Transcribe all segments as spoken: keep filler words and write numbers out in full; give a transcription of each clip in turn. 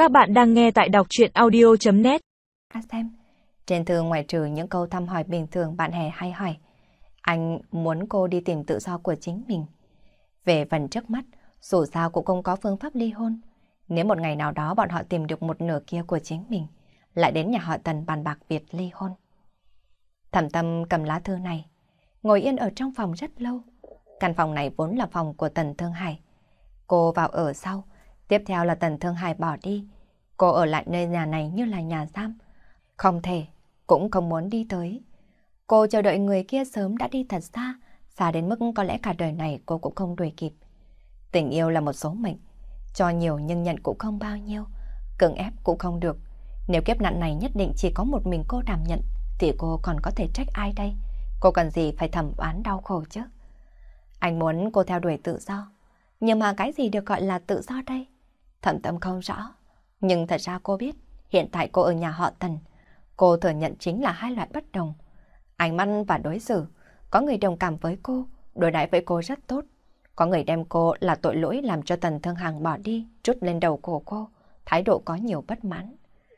Các bạn đang nghe tại đọc truyện audio chấm net. Xem, trên thư ngoại trừ những câu thăm hỏi bình thường bạn hè hay hỏi, anh muốn cô đi tìm tự do của chính mình. Về phần trước mắt, dù sao cũng không có phương pháp ly hôn. Nếu một ngày nào đó bọn họ tìm được một nửa kia của chính mình, lại đến nhà họ Tần bàn bạc việc ly hôn. Thẩm Tâm cầm lá thư này, ngồi yên ở trong phòng rất lâu. Căn phòng này vốn là phòng của Tần Thương Hải. Cô vào ở sau, tiếp theo là Tần Thương Hải bỏ đi. Cô ở lại nơi nhà này như là nhà giam. Không thể, cũng không muốn đi tới. Cô chờ đợi người kia sớm đã đi thật xa, xa đến mức có lẽ cả đời này cô cũng không đuổi kịp. Tình yêu là một số mệnh, cho nhiều nhưng nhận cũng không bao nhiêu, cưỡng ép cũng không được. Nếu kiếp nạn này nhất định chỉ có một mình cô đảm nhận, thì cô còn có thể trách ai đây? Cô cần gì phải thầm oán đau khổ chứ? Anh muốn cô theo đuổi tự do, nhưng mà cái gì được gọi là tự do đây? Thẩm Tâm không rõ, nhưng thật ra cô biết, hiện tại cô ở nhà họ Tần. Cô thừa nhận chính là hai loại bất đồng. Ánh mắt và đối xử, có người đồng cảm với cô, đối đãi với cô rất tốt. Có người đem cô là tội lỗi làm cho Tần Thương Hằng bỏ đi, trút lên đầu cổ cô, thái độ có nhiều bất mãn.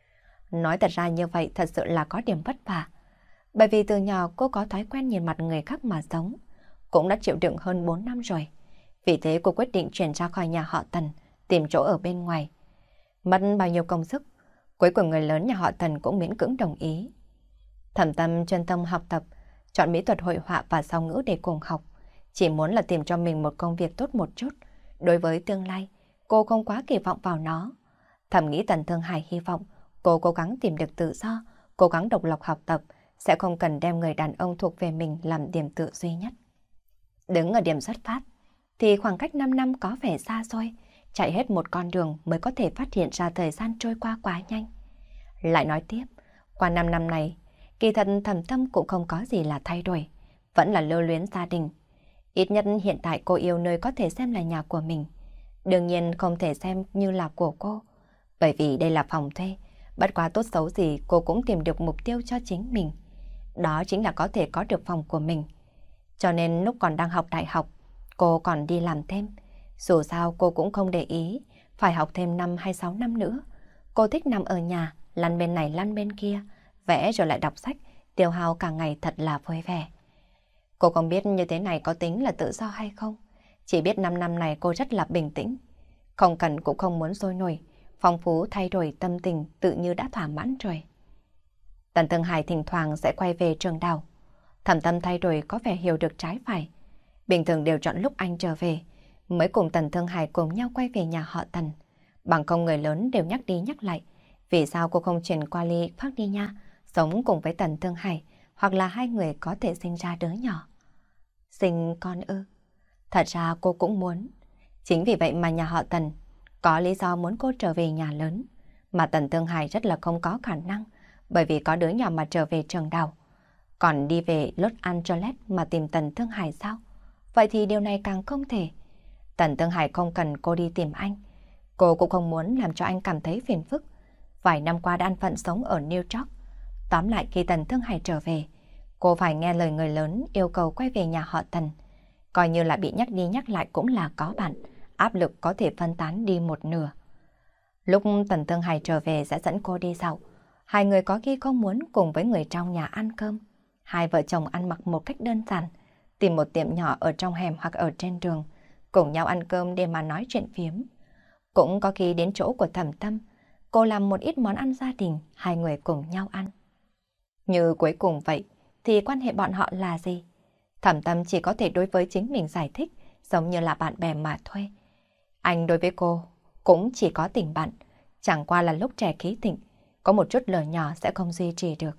Nói thật ra như vậy thật sự là có điểm vất vả. Bởi vì từ nhỏ cô có thói quen nhìn mặt người khác mà sống, cũng đã chịu đựng hơn bốn năm rồi. Vì thế cô quyết định chuyển ra khỏi nhà họ Tần, tìm chỗ ở bên ngoài. Mất bao nhiêu công sức, cuối cùng người lớn nhà họ Tần cũng miễn cưỡng đồng ý. Thẩm Tâm chuyên tâm học tập, chọn mỹ thuật hội họa và song ngữ để cùng học. Chỉ muốn là tìm cho mình một công việc tốt một chút. Đối với tương lai, cô không quá kỳ vọng vào nó. Thầm nghĩ Tần Thương Hải hy vọng cô cố gắng tìm được tự do, cố gắng độc lập học tập, sẽ không cần đem người đàn ông thuộc về mình làm điểm tựa duy nhất. Đứng ở điểm xuất phát, thì khoảng cách năm năm có vẻ xa xôi, chạy hết một con đường mới có thể phát hiện ra thời gian trôi qua quá nhanh. Lại nói tiếp, qua năm năm này, kỳ thật Thẩm Tâm cũng không có gì là thay đổi, vẫn là lưu luyến gia đình. Ít nhất hiện tại cô yêu nơi có thể xem là nhà của mình. Đương nhiên không thể xem như là của cô, bởi vì đây là phòng thuê, bất quá tốt xấu gì cô cũng tìm được mục tiêu cho chính mình. Đó chính là có thể có được phòng của mình. Cho nên lúc còn đang học đại học, cô còn đi làm thêm. Dù sao cô cũng không để ý, phải học thêm năm hay sáu năm nữa. Cô thích nằm ở nhà, lăn bên này lăn bên kia, vẽ rồi lại đọc sách, tiêu hao cả ngày thật là vui vẻ. Cô không biết như thế này có tính là tự do hay không. Chỉ biết năm năm này cô rất là bình tĩnh. Không cần cũng không muốn sôi nổi, phong phú thay đổi tâm tình tự như đã thỏa mãn rồi. Tần Thương Hải thỉnh thoảng sẽ quay về trường đào. Thẩm Tâm thay đổi có vẻ hiểu được trái phải. Bình thường đều chọn lúc anh trở về, mới cùng Tần Thương Hải cùng nhau quay về nhà họ Tần. Bằng không người lớn đều nhắc đi nhắc lại, vì sao cô không chuyển qua ly Phác đi nha, sống cùng với Tần Thương Hải, hoặc là hai người có thể sinh ra đứa nhỏ. Sinh con ư? Thật ra cô cũng muốn. Chính vì vậy mà nhà họ Tần có lý do muốn cô trở về nhà lớn, mà Tần Thương Hải rất là không có khả năng, bởi vì có đứa nhỏ mà trở về trường đào. Còn đi về Los Angeles mà tìm Tần Thương Hải sao? Vậy thì điều này càng không thể. Tần Thương Hải không cần cô đi tìm anh. Cô cũng không muốn làm cho anh cảm thấy phiền phức. Vài năm qua đã an phận sống ở New York. Tóm lại khi Tần Thương Hải trở về, cô phải nghe lời người lớn yêu cầu quay về nhà họ Tần. Coi như là bị nhắc đi nhắc lại cũng là có bạn, áp lực có thể phân tán đi một nửa. Lúc Tần Thương Hải trở về sẽ dẫn cô đi dạo. Hai người có khi không muốn cùng với người trong nhà ăn cơm. Hai vợ chồng ăn mặc một cách đơn giản, tìm một tiệm nhỏ ở trong hẻm hoặc ở trên đường, cùng nhau ăn cơm để mà nói chuyện phiếm. Cũng có khi đến chỗ của Thẩm Tâm, cô làm một ít món ăn gia đình, hai người cùng nhau ăn. Như cuối cùng vậy, thì quan hệ bọn họ là gì? Thẩm Tâm chỉ có thể đối với chính mình giải thích, giống như là bạn bè mà thôi. Anh đối với cô cũng chỉ có tình bạn, chẳng qua là lúc trẻ khí thịnh, có một chút lời nhỏ sẽ không duy trì được.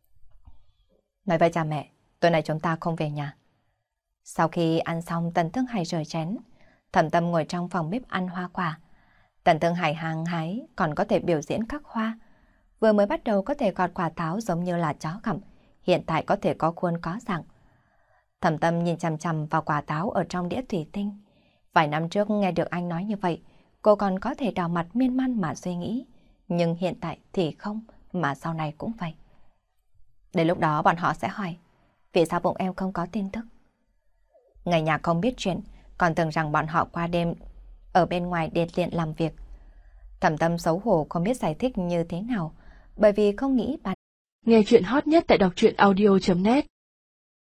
Nói với cha mẹ, tối nay chúng ta không về nhà. Sau khi ăn xong, Tần Thương Hải rời chén, Thẩm Tâm ngồi trong phòng bếp ăn hoa quả. Tần Thương Hải hăng hái còn có thể biểu diễn các hoa. Vừa mới bắt đầu có thể gọt quả táo giống như là chó gặm, hiện tại có thể có khuôn có dạng. Thẩm Tâm nhìn chằm chằm vào quả táo ở trong đĩa thủy tinh. Vài năm trước nghe được anh nói như vậy, cô còn có thể đỏ mặt miên man mà suy nghĩ. Nhưng hiện tại thì không, mà sau này cũng vậy. Đến lúc đó bọn họ sẽ hỏi, vì sao bụng em không có tin tức? Người nhà không biết chuyện, còn tưởng rằng bọn họ qua đêm ở bên ngoài để tiện làm việc. Thẩm Tâm xấu hổ không biết giải thích như thế nào, bởi vì không nghĩ bạn. Nghe chuyện hot nhất tại đọc truyện audio chấm net